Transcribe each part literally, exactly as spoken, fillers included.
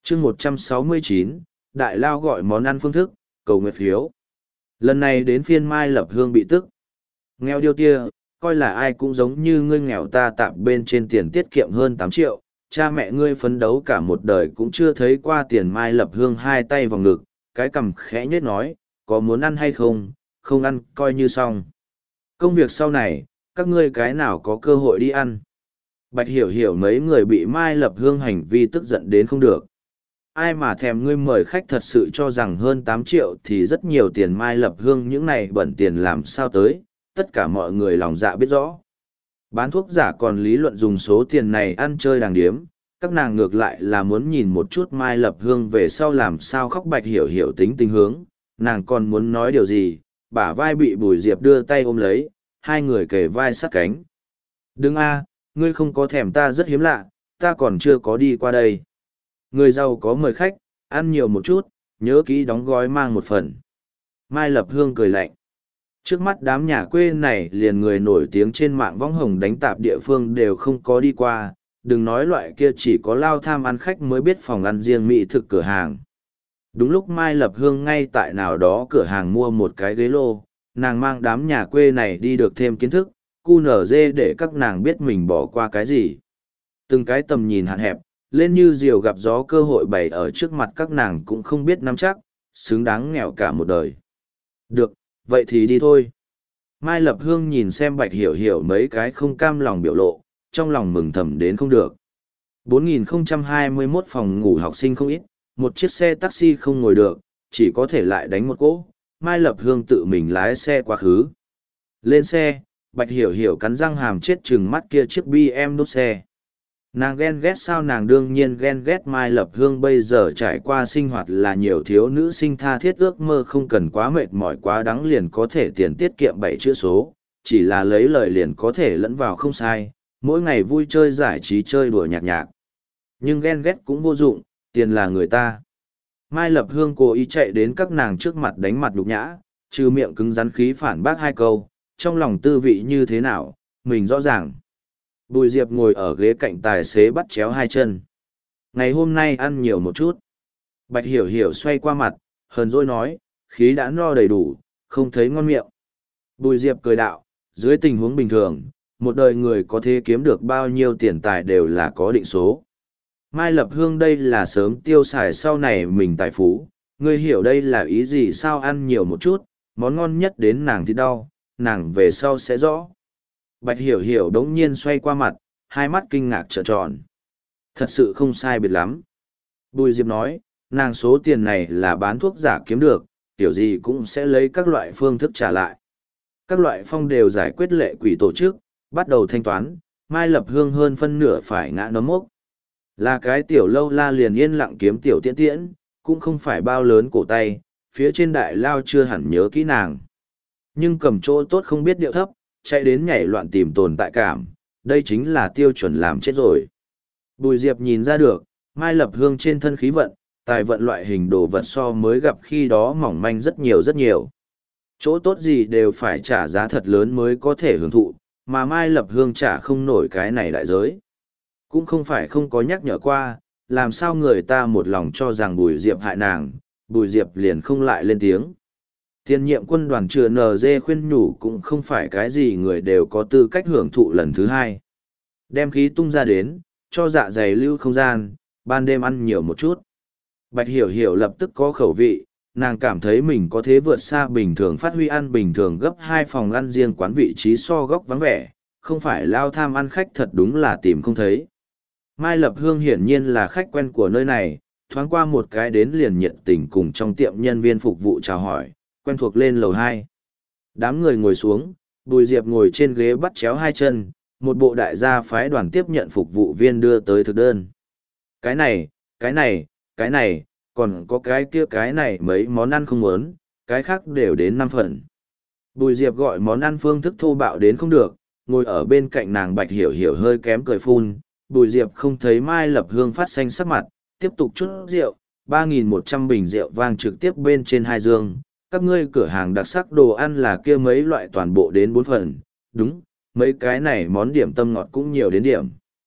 chương một trăm sáu mươi chín, Đại Lao gọi món ăn phương thức, cầu nguyện phiếu. Lần này đến phiên Mai Lập Hương bị tức. Nghèo điêu tia, coi là ai cũng giống như ngươi nghèo ta tạp bên trên tiền tiết kiệm hơn tám triệu, cha mẹ ngươi phấn đấu cả một đời cũng chưa thấy qua tiền. Mai Lập Hương hai tay vào ngực, cái cằm khẽ nhếch nói, có muốn ăn hay không, không ăn coi như xong. Công việc sau này, các ngươi cái nào có cơ hội đi ăn. Bạch Hiểu Hiểu mấy người bị Mai Lập Hương hành vi tức giận đến không được. Ai mà thèm ngươi mời khách thật sự cho rằng hơn tám triệu thì rất nhiều tiền. Mai Lập Hương những này bẩn tiền làm sao tới, tất cả mọi người lòng dạ biết rõ. Bán thuốc giả còn lý luận dùng số tiền này ăn chơi đàng điếm, các nàng ngược lại là muốn nhìn một chút Mai Lập Hương về sau làm sao khóc. Bạch Hiểu Hiểu tính tình hướng, nàng còn muốn nói điều gì, bả vai bị Bùi Diệp đưa tay ôm lấy, hai người kề vai sát cánh. Đừng a, ngươi không có thèm ta rất hiếm lạ, ta còn chưa có đi qua đây. Người giàu có mời khách, ăn nhiều một chút, nhớ kỹ đóng gói mang một phần. Mai Lập Hương cười lạnh. Trước mắt đám nhà quê này liền người nổi tiếng trên mạng võng hồng đánh tạp địa phương đều không có đi qua, đừng nói loại kia chỉ có lao tham ăn khách mới biết phòng ăn riêng mỹ thực cửa hàng. Đúng lúc Mai Lập Hương ngay tại nào đó cửa hàng mua một cái ghế lô, nàng mang đám nhà quê này đi được thêm kiến thức, cu nở dê để các nàng biết mình bỏ qua cái gì. Từng cái tầm nhìn hạn hẹp, lên như diều gặp gió cơ hội bày ở trước mặt các nàng cũng không biết nắm chắc, xứng đáng nghèo cả một đời. Được, vậy thì đi thôi. Mai Lập Hương nhìn xem Bạch Hiểu Hiểu mấy cái không cam lòng biểu lộ, trong lòng mừng thầm đến không được. bốn nghìn không trăm hai mươi mốt phòng ngủ học sinh không ít, một chiếc xe taxi không ngồi được, chỉ có thể lại đánh một cỗ. Mai Lập Hương tự mình lái xe quá khứ. Lên xe, Bạch Hiểu Hiểu cắn răng hàm chết chừng mắt kia chiếc bê em đốt xe. Nàng ghen ghét sao? Nàng đương nhiên ghen ghét. Mai Lập Hương bây giờ trải qua sinh hoạt là nhiều thiếu nữ sinh tha thiết ước mơ, không cần quá mệt mỏi quá đắng liền có thể tiền tiết kiệm bảy chữ số, chỉ là lấy lời liền có thể lẫn vào không sai, mỗi ngày vui chơi giải trí chơi đùa nhạc nhạc. Nhưng ghen ghét cũng vô dụng, tiền là người ta. Mai Lập Hương cố ý chạy đến các nàng trước mặt đánh mặt nhục nhã, trừ miệng cứng rắn khí phản bác hai câu, trong lòng tư vị như thế nào, mình rõ ràng. Bùi Diệp ngồi ở ghế cạnh tài xế bắt chéo hai chân. Ngày hôm nay ăn nhiều một chút. Bạch Hiểu Hiểu xoay qua mặt, hờn dỗi nói, khí đã no đầy đủ, không thấy ngon miệng. Bùi Diệp cười đạo, dưới tình huống bình thường, một đời người có thể kiếm được bao nhiêu tiền tài đều là có định số. Mai Lập Hương đây là sớm tiêu xài sau này mình tài phú, ngươi hiểu đây là ý gì sao? Ăn nhiều một chút, món ngon nhất đến nàng thì đau, nàng về sau sẽ rõ. Bạch Hiểu Hiểu đống nhiên xoay qua mặt, hai mắt kinh ngạc trợn tròn. Thật sự không sai biệt lắm. Bùi Diệp nói, nàng số tiền này là bán thuốc giả kiếm được, kiểu gì cũng sẽ lấy các loại phương thức trả lại. Các loại phong đều giải quyết lệ quỷ tổ chức, bắt đầu thanh toán, Mai Lập Hương hơn phân nửa phải ngã nấm mốc. Là cái tiểu lâu la liền yên lặng kiếm tiểu tiễn tiễn, cũng không phải bao lớn cổ tay, phía trên đại lao chưa hẳn nhớ kỹ nàng. Nhưng cầm chỗ tốt không biết điệu thấp, chạy đến nhảy loạn tìm tồn tại cảm, đây chính là tiêu chuẩn làm chết rồi. Bùi Diệp nhìn ra được, Mai Lập Hương trên thân khí vận, tài vận loại hình đồ vật so mới gặp khi đó mỏng manh rất nhiều rất nhiều. Chỗ tốt gì đều phải trả giá thật lớn mới có thể hưởng thụ, mà Mai Lập Hương trả không nổi cái này đại giới. Cũng không phải không có nhắc nhở qua, làm sao người ta một lòng cho rằng Bùi Diệp hại nàng, Bùi Diệp liền không lại lên tiếng. Tiền nhiệm quân đoàn chừa en giê khuyên nhủ cũng không phải cái gì người đều có tư cách hưởng thụ lần thứ hai. Đem khí tung ra đến, cho dạ dày lưu không gian, ban đêm ăn nhiều một chút. Bạch Hiểu Hiểu lập tức có khẩu vị, nàng cảm thấy mình có thể vượt xa bình thường phát huy ăn bình thường gấp hai phòng ăn riêng quán vị trí so góc vắng vẻ, không phải lao tham ăn khách thật đúng là tìm không thấy. Mai Lập Hương hiển nhiên là khách quen của nơi này, thoáng qua một cái đến liền nhiệt tình cùng trong tiệm nhân viên phục vụ chào hỏi, quen thuộc lên lầu hai. Đám người ngồi xuống, Bùi Diệp ngồi trên ghế bắt chéo hai chân, một bộ đại gia phái đoàn tiếp nhận phục vụ viên đưa tới thực đơn. Cái này, cái này, cái này, còn có cái kia cái này mấy món ăn không muốn, cái khác đều đến năm phần. Bùi Diệp gọi món ăn phương thức thô bạo đến không được, ngồi ở bên cạnh nàng Bạch Hiểu Hiểu hơi kém cười phun. Bùi Diệp không thấy Mai Lập Hương phát xanh sắc mặt, tiếp tục chút rượu, ba nghìn một trăm bình rượu vang trực tiếp bên trên hai dương. Các ngươi cửa hàng đặc sắc đồ ăn là kia mấy loại toàn bộ đến bốn phần, đúng, mấy cái này món điểm tâm ngọt cũng nhiều đến điểm.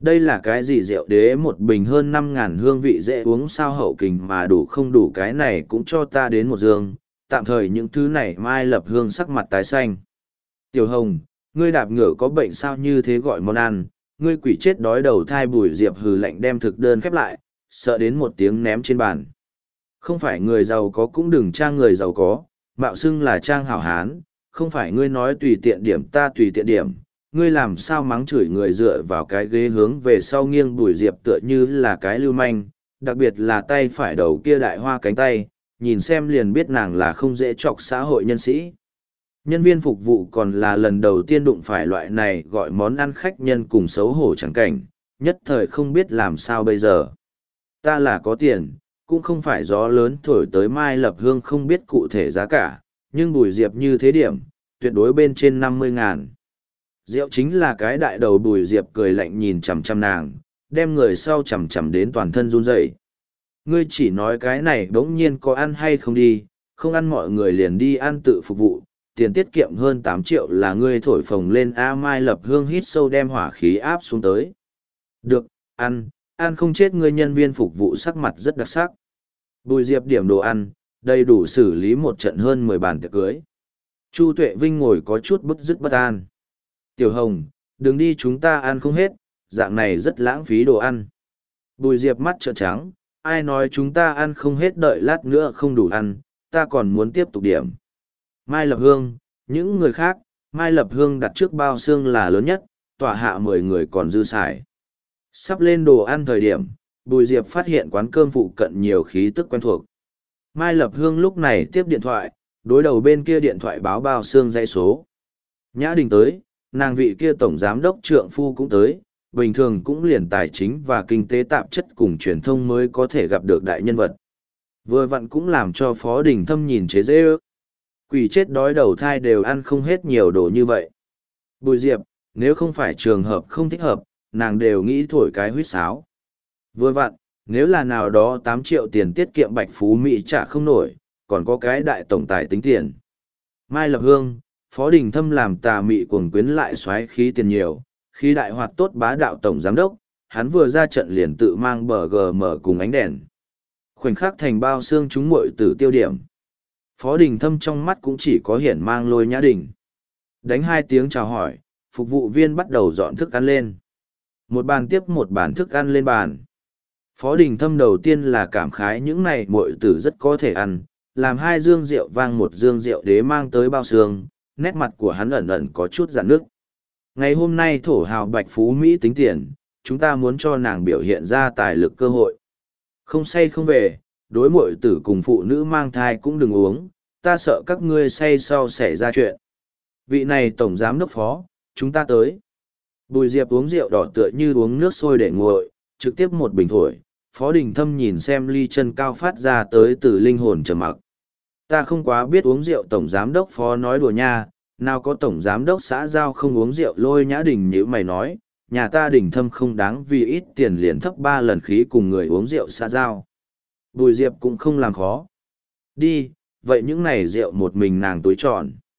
Đây là cái gì rượu đế một bình hơn năm ngàn hương vị dễ uống sao hậu kình mà đủ không đủ cái này cũng cho ta đến một giường, tạm thời những thứ này Mai Lập Hương sắc mặt tái xanh. Tiểu Hồng, ngươi đạp ngựa có bệnh sao như thế gọi món ăn, ngươi quỷ chết đói đầu thai Bùi Diệp hừ lạnh đem thực đơn khép lại, sợ đến một tiếng ném trên bàn. Không phải người giàu có cũng đừng trang người giàu có, mạo xưng là trang hảo hán, không phải ngươi nói tùy tiện điểm ta tùy tiện điểm, ngươi làm sao mắng chửi người dựa vào cái ghế hướng về sau nghiêng Bùi Diệp tựa như là cái lưu manh, đặc biệt là tay phải đầu kia đại hoa cánh tay, nhìn xem liền biết nàng là không dễ chọc xã hội nhân sĩ. Nhân viên phục vụ còn là lần đầu tiên đụng phải loại này gọi món ăn khách nhân cùng xấu hổ chẳng cảnh, nhất thời không biết làm sao bây giờ. Ta là có tiền, cũng không phải gió lớn thổi tới Mai Lập Hương không biết cụ thể giá cả, nhưng Bùi Diệp như thế điểm, tuyệt đối bên trên năm mươi ngàn. Rượu chính là cái đại đầu Bùi Diệp cười lạnh nhìn chằm chằm nàng, đem người sau chằm chằm đến toàn thân run rẩy. Ngươi chỉ nói cái này bỗng nhiên có ăn hay không đi, không ăn mọi người liền đi ăn tự phục vụ, tiền tiết kiệm hơn tám triệu là ngươi thổi phồng lên. A Mai Lập Hương hít sâu đem hỏa khí áp xuống tới. Được, ăn, ăn không chết. Ngươi nhân viên phục vụ sắc mặt rất đặc sắc. Bùi Diệp điểm đồ ăn, đầy đủ xử lý một trận hơn mười bàn tiệc cưới. Chu Tuệ Vinh ngồi có chút bứt rứt bất an. Tiểu Hồng, đừng đi, chúng ta ăn không hết, dạng này rất lãng phí đồ ăn. Bùi Diệp mắt trợn trắng, ai nói chúng ta ăn không hết, đợi lát nữa không đủ ăn, ta còn muốn tiếp tục điểm. Mai Lập Hương, những người khác, Mai Lập Hương đặt trước bao xương là lớn nhất, tỏa hạ mười người còn dư xài. Sắp lên đồ ăn thời điểm, Bùi Diệp phát hiện quán cơm phụ cận nhiều khí tức quen thuộc. Mai Lập Hương lúc này tiếp điện thoại, đối đầu bên kia điện thoại báo bao xương dãy số. Nhã Đình tới, nàng vị kia tổng giám đốc trượng phu cũng tới, bình thường cũng liền tài chính và kinh tế tạp chất cùng truyền thông mới có thể gặp được đại nhân vật. Vừa vặn cũng làm cho Phó Đình Thâm nhìn chế dễ ước. Quỷ chết đói đầu thai đều ăn không hết nhiều đồ như vậy. Bùi Diệp, nếu không phải trường hợp không thích hợp, nàng đều nghĩ thổi cái huýt sáo. Vừa vặn, nếu là nào đó tám triệu tiền tiết kiệm Bạch Phú Mỹ trả không nổi, còn có cái đại tổng tài tính tiền. Mai Lập Hương, Phó Đình Thâm làm tà mị cuồng quyến lại xoáy khí tiền nhiều, khi đại hoạt tốt bá đạo tổng giám đốc, hắn vừa ra trận liền tự mang bờ gờ mở cùng ánh đèn. Khoảnh khắc thành bao xương chúng muội tử tiêu điểm. Phó Đình Thâm trong mắt cũng chỉ có hiển mang Lôi Nhã Đình. Đánh hai tiếng chào hỏi, phục vụ viên bắt đầu dọn thức ăn lên. Một bàn tiếp một bàn thức ăn lên bàn. Phó Đình Thâm đầu tiên là cảm khái những này muội tử rất có thể ăn, làm hai dương rượu vang một dương rượu đế mang tới bao xương, nét mặt của hắn ẩn ẩn có chút rạn nước. Ngày hôm nay thổ hào Bạch Phú Mỹ tính tiền, chúng ta muốn cho nàng biểu hiện ra tài lực cơ hội. Không say không về, đối muội tử cùng phụ nữ mang thai cũng đừng uống, ta sợ các ngươi say sau xảy ra chuyện. Vị này tổng giám đốc Phó, chúng ta tới. Bùi Diệp uống rượu đỏ tựa như uống nước sôi để nguội, trực tiếp một bình thổi. Phó Đình Thâm nhìn xem ly chân cao phát ra tới từ linh hồn trầm mặc. Ta không quá biết uống rượu, tổng giám đốc Phó nói đùa nha, nào có tổng giám đốc xã giao không uống rượu. Lôi Nhã Đình như mày nói, nhà ta Đình Thâm không đáng vì ít tiền liền thấp ba lần khí cùng người uống rượu xã giao. Bùi Diệp cũng không làm khó. Đi, vậy những này rượu một mình nàng túi tròn.